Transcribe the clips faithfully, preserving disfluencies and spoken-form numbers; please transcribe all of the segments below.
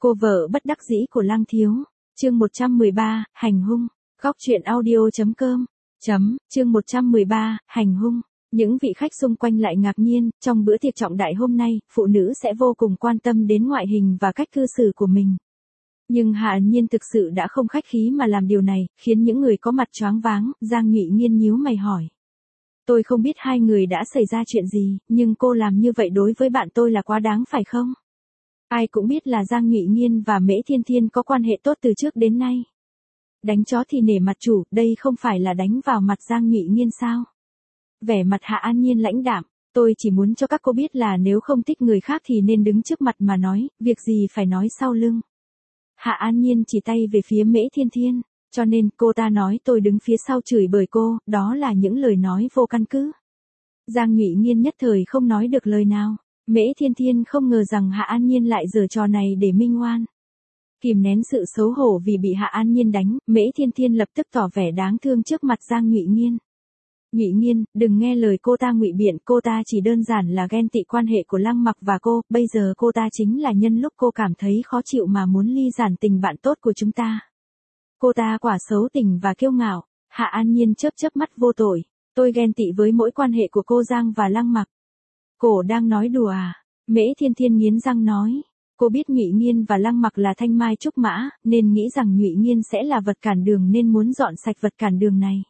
Cô vợ bất đắc dĩ của Lăng Thiếu. Chương một trăm mười ba, hành hung. Góc truyện audio chấm com. Chấm, chương một trăm mười ba, hành hung. Những vị khách xung quanh lại ngạc nhiên, trong bữa tiệc trọng đại hôm nay, phụ nữ sẽ vô cùng quan tâm đến ngoại hình và cách cư xử của mình. Nhưng Hạ An Nhiên thực sự đã không khách khí mà làm điều này, khiến những người có mặt choáng váng. Giang Nhụy Nghiên nhíu mày hỏi. Tôi không biết hai người đã xảy ra chuyện gì, nhưng cô làm như vậy đối với bạn tôi là quá đáng phải không? Ai cũng biết là Giang Nhụy Nghiên và Mễ Thiên Thiên có quan hệ tốt từ trước đến nay. Đánh chó thì nể mặt chủ, đây không phải là đánh vào mặt Giang Nhụy Nghiên sao? Vẻ mặt Hạ An Nhiên lãnh đạm, tôi chỉ muốn cho các cô biết là nếu không thích người khác thì nên đứng trước mặt mà nói, việc gì phải nói sau lưng. Hạ An Nhiên chỉ tay về phía Mễ Thiên Thiên, cho nên cô ta nói tôi đứng phía sau chửi bới cô, đó là những lời nói vô căn cứ. Giang Nhụy Nghiên nhất thời không nói được lời nào. Mễ Thiên Thiên không ngờ rằng Hạ An Nhiên lại giở trò này để minh oan. Kìm nén sự xấu hổ vì bị Hạ An Nhiên đánh, Mễ Thiên Thiên lập tức tỏ vẻ đáng thương trước mặt Giang Nhụy Nghiên. Nhụy Nghiên, đừng nghe lời cô ta ngụy biện, cô ta chỉ đơn giản là ghen tị quan hệ của Lăng Mặc và cô, bây giờ cô ta chính là nhân lúc cô cảm thấy khó chịu mà muốn ly giản tình bạn tốt của chúng ta. Cô ta quả xấu tình và kiêu ngạo. Hạ An Nhiên chớp chớp mắt vô tội, tôi ghen tị với mỗi quan hệ của cô Giang và Lăng Mặc. Cô đang nói đùa à? Mễ Thiên Thiên nghiến răng nói. Cô biết Nhụy Nghiên và Lăng Mặc là thanh mai trúc mã, nên nghĩ rằng Nhụy Nghiên sẽ là vật cản đường nên muốn dọn sạch vật cản đường này.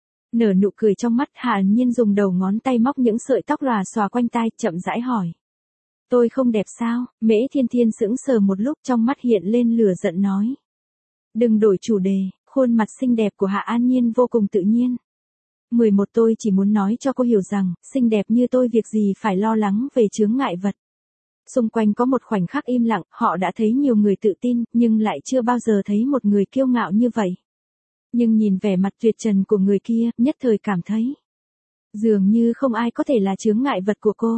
Nở nụ cười trong mắt, Hạ An Nhiên dùng đầu ngón tay móc những sợi tóc lòa xòa quanh tai, chậm rãi hỏi. Tôi không đẹp sao? Mễ Thiên Thiên sững sờ một lúc, trong mắt hiện lên lửa giận nói. Đừng đổi chủ đề, khuôn mặt xinh đẹp của Hạ An Nhiên vô cùng tự nhiên. mười một Tôi chỉ muốn nói cho cô hiểu rằng, xinh đẹp như tôi việc gì phải lo lắng về chướng ngại vật. Xung quanh có một khoảnh khắc im lặng, họ đã thấy nhiều người tự tin, nhưng lại chưa bao giờ thấy một người kiêu ngạo như vậy. Nhưng nhìn vẻ mặt tuyệt trần của người kia, nhất thời cảm thấy. Dường như không ai có thể là chướng ngại vật của cô.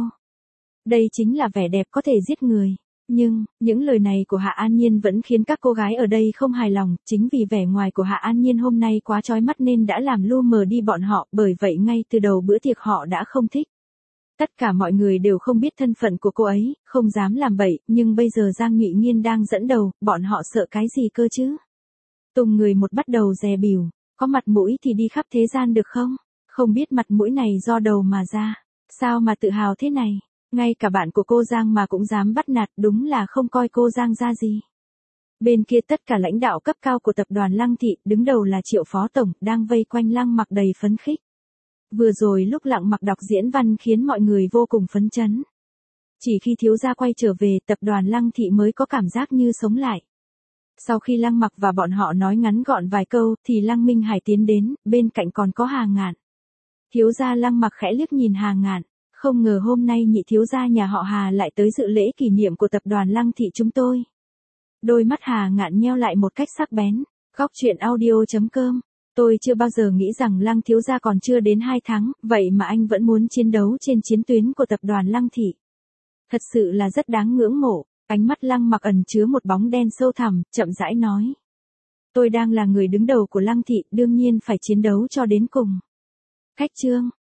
Đây chính là vẻ đẹp có thể giết người. Nhưng, những lời này của Hạ An Nhiên vẫn khiến các cô gái ở đây không hài lòng, chính vì vẻ ngoài của Hạ An Nhiên hôm nay quá chói mắt nên đã làm lu mờ đi bọn họ, bởi vậy ngay từ đầu bữa tiệc họ đã không thích. Tất cả mọi người đều không biết thân phận của cô ấy, không dám làm bậy, nhưng bây giờ Giang Nhụy Nghiên đang dẫn đầu, bọn họ sợ cái gì cơ chứ? Tùng người một bắt đầu dè bỉu, có mặt mũi thì đi khắp thế gian được không? Không biết mặt mũi này do đầu mà ra, sao mà tự hào thế này? Ngay cả bạn của cô Giang mà cũng dám bắt nạt, đúng là không coi cô Giang ra gì. Bên kia tất cả lãnh đạo cấp cao của tập đoàn Lăng Thị, đứng đầu là Triệu Phó Tổng, đang vây quanh Lăng Mặc đầy phấn khích. Vừa rồi lúc Lăng Mặc đọc diễn văn khiến mọi người vô cùng phấn chấn. Chỉ khi thiếu gia quay trở về, tập đoàn Lăng Thị mới có cảm giác như sống lại. Sau khi Lăng Mặc và bọn họ nói ngắn gọn vài câu, thì Lăng Minh Hải tiến đến, bên cạnh còn có Hà Ngạn. Thiếu gia Lăng Mặc khẽ liếc nhìn Hà Ngạn. Không ngờ hôm nay nhị thiếu gia nhà họ Hà lại tới dự lễ kỷ niệm của tập đoàn Lăng Thị chúng tôi. Đôi mắt Hà Ngạn nheo lại một cách sắc bén. Góc truyện audio chấm com. Tôi chưa bao giờ nghĩ rằng Lăng thiếu gia còn chưa đến hai tháng, vậy mà anh vẫn muốn chiến đấu trên chiến tuyến của tập đoàn Lăng Thị. Thật sự là rất đáng ngưỡng mộ. Ánh mắt Lăng Mặc ẩn chứa một bóng đen sâu thẳm, chậm rãi nói. Tôi đang là người đứng đầu của Lăng Thị, đương nhiên phải chiến đấu cho đến cùng. Khách trương,